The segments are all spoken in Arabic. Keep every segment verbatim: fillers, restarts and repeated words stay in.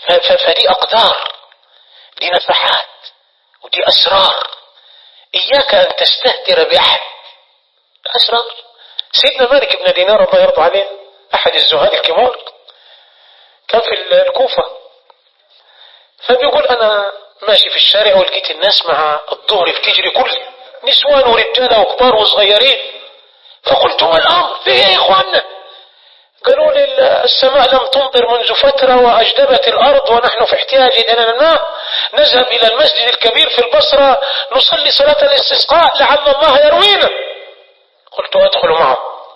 فدي أقدار، دي نفحات، ودي أسرار. إياك أن تستهتر بأحد. أسرار. سيدنا مالك بن دينار الله يرضى عليه أحد الزهاد الكبار كان في الكوفة، فبيقول أنا ماشي في الشارع ولقيت الناس مع الظهر بتجري كل نسوان ورجالة وكبار وصغيرين، فقلت ما الأمر في إيه يا إخواننا؟ قالوا لي السماء لم تمطر منذ فترة وأجدبت الأرض ونحن في احتياج إلى الماء، نذهب إلى المسجد الكبير في البصرة نصلي صلاة الاستسقاء لعل الله يروينا. قلت أدخل معه،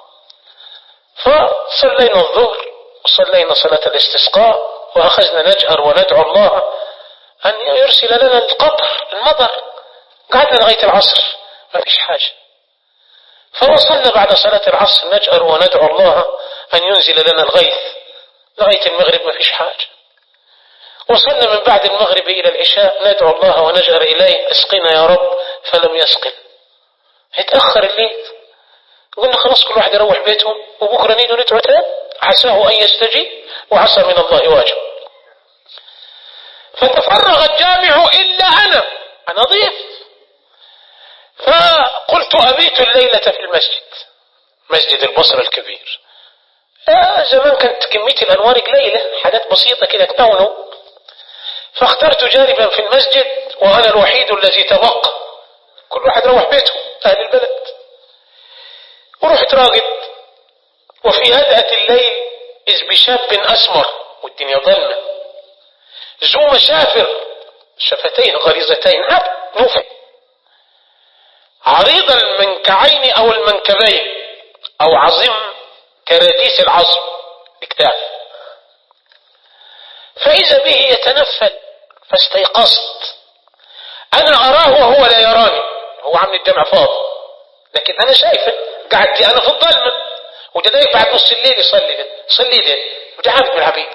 فصلينا الظهر وصلينا صلاة الاستسقاء وأخذنا نجأر وندعو الله أن يرسل لنا القطر المطر. قعدنا لغاية العصر ما فيش حاجة، فوصلنا بعد صلاة العصر نجأر وندعو الله أن ينزل لنا الغيث لغاية المغرب ما فيش حاجة. وصلنا من بعد المغرب إلى العشاء ندعو الله ونجأر إليه اسقنا يا رب، فلم يسقن. اتأخر الليل، قلنا خلاص كل واحد يروح بيتهم وبكرة نيجي ندعو تاني عساه أن يستجيب وعسى من الله واجب. فتفرغ الجامع إلا أنا أنا ضيف، فقلت أبيت الليلة في المسجد، مسجد البصرة الكبير. آه زمان كانت كمية الأنوار قليلة، حاجات بسيطة كده تنونو، فاخترت جانبا في المسجد وأنا الوحيد الذي تبقى، كل واحد روح بيته أهل البلد. ورحت راقد، وفي هدأة الليل إذ بشاب أسمر والدنيا ظلمة ذو مشافر شفتين غليظتين عبد نوفي عريض المنكعين أو المنكبين أو عظيم كراديس العظم اكتاف، فإذا به يتنفل فاستيقظت. أنا أراه وهو لا يراني، هو عامل الجمع فاضي لكن أنا شايفه، قعدت أنا في الظلمة وده دايق بعد نص الليل يصلي ده صلي ده وده عابد من العبيد.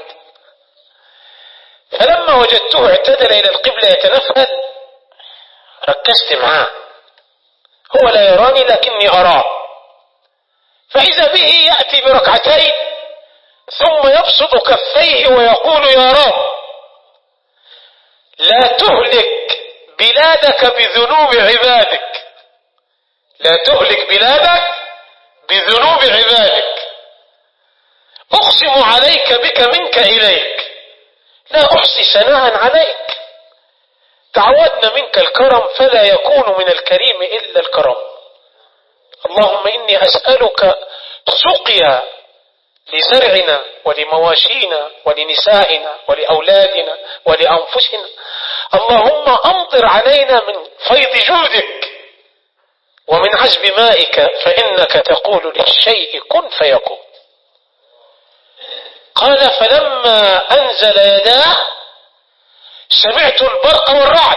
فلما وجدته اعتدل إلى القبلة يتنفل ركزت معاه، هو لا يراني لكني أراه، فإذا به يأتي بركعتين ثم يبسط كفيه ويقول يا رب لا تهلك بلادك بذنوب عبادك، لا تهلك بلادك بذنوب عبادك، أقسم عليك بك منك إليك لا أحصي ثناء عليك، تعودنا منك الكرم فلا يكون من الكريم إلا الكرم. اللهم إني أسألك سقيا لزرعنا ولمواشينا ولنسائنا ولأولادنا ولأنفسنا، اللهم أمطر علينا من فيض جودك ومن عذب مائك فإنك تقول للشيء كن فيكون. قال فلما أنزل يداه سمعت البرق والرعد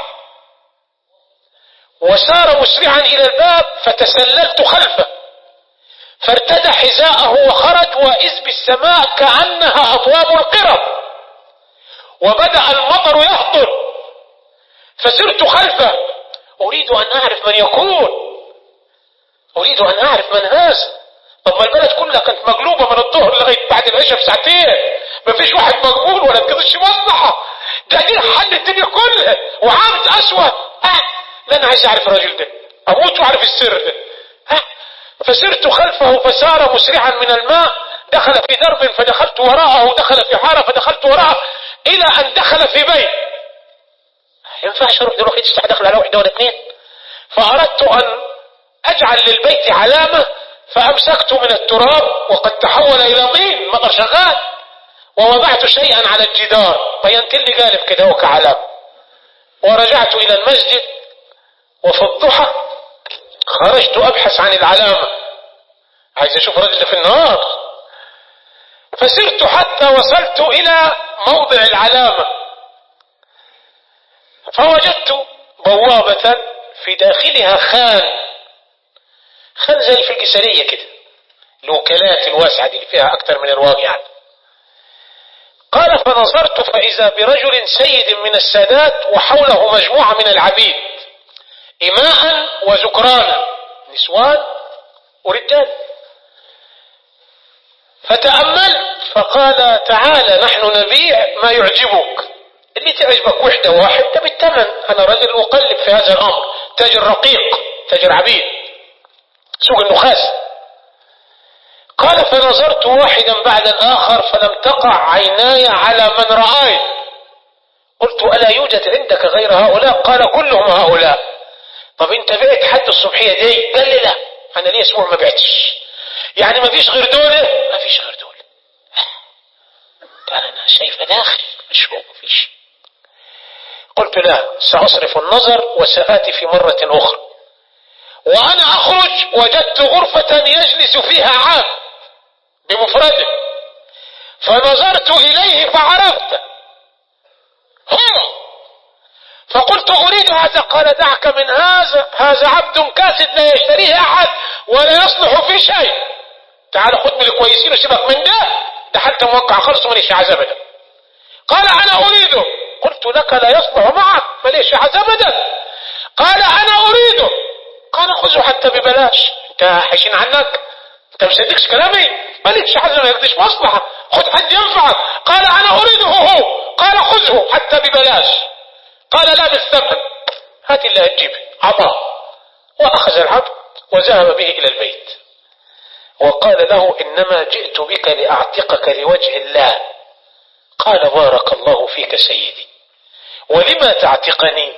وسار مسرعا إلى الباب فتسللت خلفه فارتدى حذاءه وخرج وإذ بالسماء كأنها أطواب القرب وبدأ المطر يهطل، فسرت خلفه أريد أن أعرف من يكون، أريد أن أعرف من هذا. طب ما البلد كلها كانت مقلوبة من الظهر لغاية بعد العشاء بساعتين، ما فيش واحد مقبول ولا تقضيش مصلحة، ده دي حل الدنيا كلها وعامد أسود. أه لا أنا عايز أعرف الرجل ده، أموت وأعرف السر ده. أه فسرت خلفه فسار مسرعا من الماء، دخل في درب فدخلت وراءه، دخل في حارة فدخلت وراءه إلى أن دخل في بيت. ينفعش أروح دلوقتي تستحق دخل على واحدة ولا اثنين، فأردت أن أجعل للبيت علامة فأمسكت من التراب وقد تحول إلى طين مطر شغال، ووضعت شيئا على الجدار بينت لي قالب كده وكعلامة، ورجعت إلى المسجد وفي الضحى خرجت أبحث عن العلامة، عايز أشوف رجل في النار، فسرت حتى وصلت إلى موضع العلامة فوجدت بوابة في داخلها خان، خان زي في القيصرية كده، الوكالات الواسعة دي اللي فيها أكثر من الواقع يعني. قال فنظرت فإذا برجل سيد من السادات وحوله مجموعة من العبيد إماء وذكرانا نسوان ورجال، فتأملت فقال تعالى نحن نبيع ما يعجبك، اللي تعجبك وحدة واحدة بالثمن، أنا رجل أقلب في هذا الأمر، تاجر رقيق تاجر عبيد سوق النخاس. قال فنظرت واحدا بعد الآخر فلم تقع عيناي على من رآي، قلت ألا يوجد عندك غير هؤلاء؟ قال كلهم هؤلاء. طب انت بعت حد الصبحية دي؟ قال لي لا أنا لي أسبوع ما بعتش. يعني ما فيش غير دولة؟ ما فيش غير دولة. قال أنا شايفة داخل مش هو ما فيش. قلت لا سأصرف النظر وسآتي في مرة أخرى. وأنا أخرج وجدت غرفة يجلس فيها عام بمفرده، فنظرت إليه فعرفته هو، فقلت أريد هذا. قال دعك من هذا، هذا عبد كاسد لا يشتريه أحد ولا يصلح في شيء، تعال خد من الكويسين وسيبك من ده، ده حتى موقع خلص ماليش عايز أبدا. قال أنا أريده. قلت لك لا يصلح معك ماليش عايز أبدا. قال أنا أريده. قال خذه حتى ببلاش، انت حيشين عنك، انت مصدقش كلامي، مالكش حاجه ما يقدش مصلحه، خذ حد ينفعك. قال انا اريده هو. قال خذه حتى ببلاش. قال لا بالثمن، هات اللي هتجيبه. عطاه واخذ العبد وذهب به الى البيت وقال له انما جئت بك لاعتقك لوجه الله. قال بارك الله فيك سيدي، ولما تعتقني؟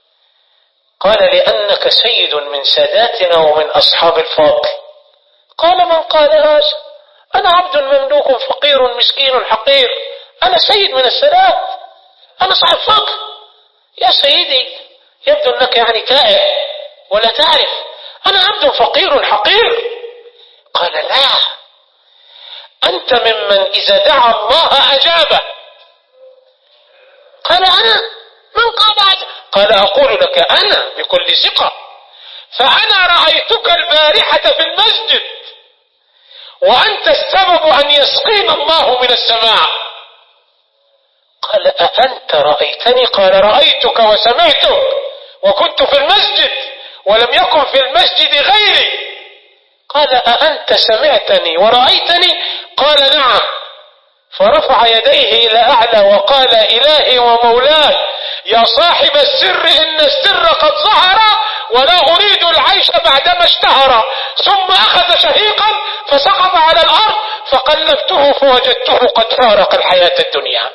قال لأنك سيد من ساداتنا ومن أصحاب الفضل. قال من قال هذا؟ أنا عبد مملوك فقير مسكين حقير، أنا سيد من السادات، أنا صاحب فضل. يا سيدي يبدو أنك يعني تائه ولا تعرف، أنا عبد فقير حقير. قال لا، أنت ممن إذا دعا الله أجابه. قال أنا من قال هذا؟ قال أقول لك أنا بكل ثقة، فأنا رأيتك البارحة في المسجد وأنت السبب أن يسقينا الله من السماء. قال أأنت رأيتني؟ قال رأيتك وسمعتك وكنت في المسجد ولم يكن في المسجد غيري. قال أأنت سمعتني ورأيتني؟ قال نعم. فرفع يديه إلى أعلى وقال إلهي ومولاي يا صاحب السر إن السر قد ظهر ولا أريد العيش بعدما اشتهر. ثم أخذ شهيقا فسقط على الأرض فقلبته فوجدته قد فارق الحياة الدنيا.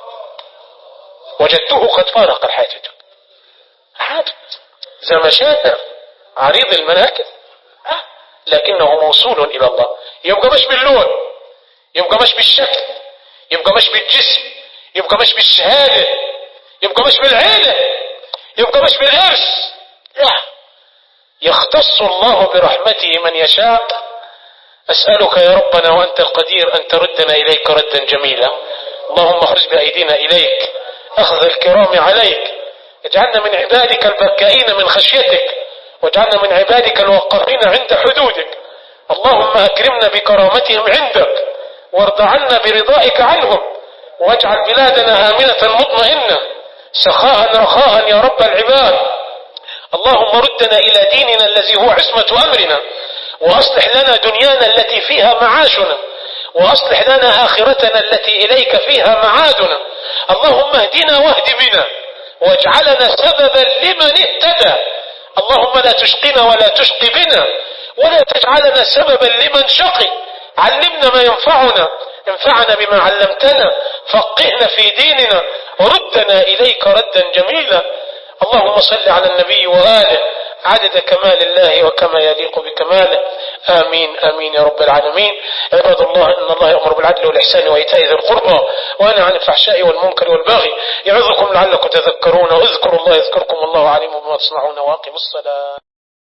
وجدته قد فارق الحياة الدنيا. عبد زمشان عريض المناكب لكنه موصول إلى الله. يبقى مش باللون، يبقى مش بالشكل، يبقى مش بالجسم، يبقى مش بالشهادة، يبقى مش بالعيلة، يبقى مش بالإرث، لا، يختص الله برحمته من يشاء. أسألك يا ربنا وأنت القدير أن تردنا إليك ردا جميلا. اللهم اخرج بأيدينا إليك أخذ الكرام عليك، اجعلنا من عبادك البكائين من خشيتك، واجعلنا من عبادك الوقافين عند حدودك. اللهم أكرمنا بكرامتهم عندك وارض عنا برضائك عنهم، واجعل بلادنا آمنة مطمئنة سخاء رخاء يا رب العباد. اللهم ردنا إلى ديننا الذي هو عصمة أمرنا، وأصلح لنا دنيانا التي فيها معاشنا، وأصلح لنا آخرتنا التي إليك فيها معادنا. اللهم اهدنا واهد بنا واجعلنا سببا لمن اهتدى. اللهم لا تشقنا ولا تشقي بنا ولا تجعلنا سببا لمن شقي. علمنا ما ينفعنا، انفعنا بما علمتنا، فقهنا في ديننا، ردنا إليك ردا جميلا. اللهم صل على النبي وآله عدد كمال الله وكما يليق بكماله. آمين آمين يا رب العالمين. عباد الله، إن الله يأمر بالعدل والإحسان وإيتاء ذي القربى وينهى عن الفحشاء والمنكر والبغي يعظكم لعلكم تذكرون. اذكروا الله يذكركم، الله عليم بما تصنعون، واقيموا الصلاة.